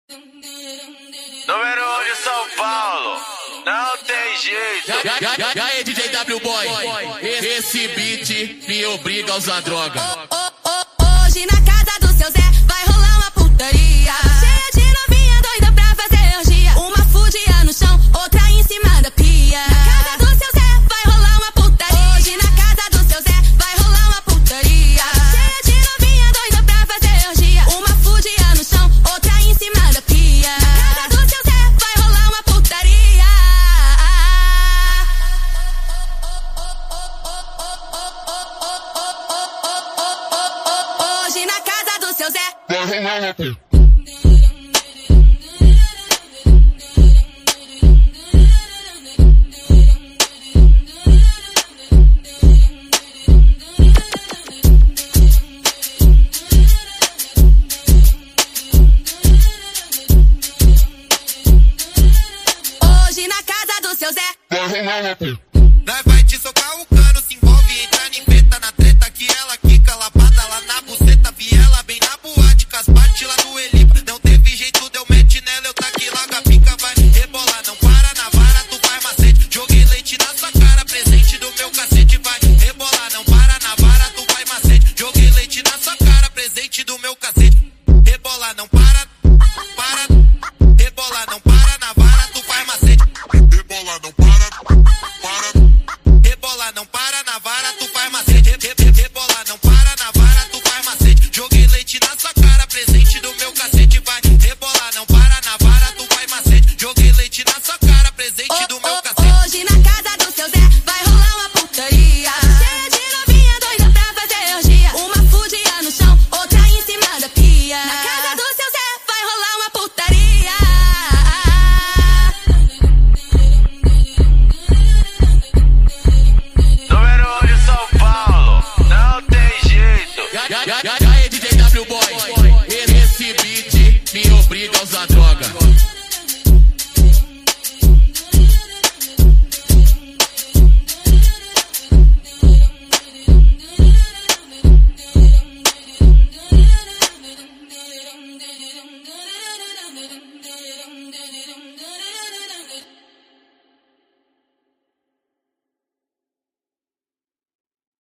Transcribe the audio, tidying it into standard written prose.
Número 1 de São Paulo, não tem jeito. E aí, DJ W Boy, esse beat me obriga a usar droga. Hoje na casa do seu Zé vai rolar uma putaria, cheia de novinha doida pra fazer orgia. Uma fudia no chão, outra em cima da pia. Na casa do seu Zé vai rolar uma putaria. Hoje na casa do seu Zé vai rolar uma putaria, cheia de novinha doida pra fazer orgia. Uma fudia no chão, outra em cima da pia. Na casa do seu Zé vai rolar uma putaria. Hoje na casa do seu Zé vai rolar uma putaria. Hoje na casa do seu Zé vai rolar uma putaria. Nós vai te socar o cano, se envolve, entra em feta na treta que ela quica lapada lá na buceta. Vi ela bem na boate, com as partes lá do Elipa. Não teve jeito, deu match nela, eu taquei logo a pica. Vai rebolar, não para na vara, tu faz macete. Joguei leite na sua cara, presente do meu cacete. Vai rebolar, não para na vara, tu faz macete. Joguei leite na sua cara, presente do meu cacete. Rebolar, não para, rebolar, não para na vara, tu faz macete. Rebolar, não para. Rebolar, não para na vara, tu faz macete. Rebolar, não para na vara, tu faz macete. Joguei leite na sua cara, presente do meu cacete. Vai rebolar, não para na vara, tu faz macete. Joguei leite na sua cara, presente do meu cacete. Hoje na casa do seu Zé vai rolar uma putaria, cheia de novinha doida pra fazer orgia. Uma fudia no chão, outra em cima da pia. Na casa do seu Zé vai rolar uma putaria. Número 1 de São Paulo, não tem jeito.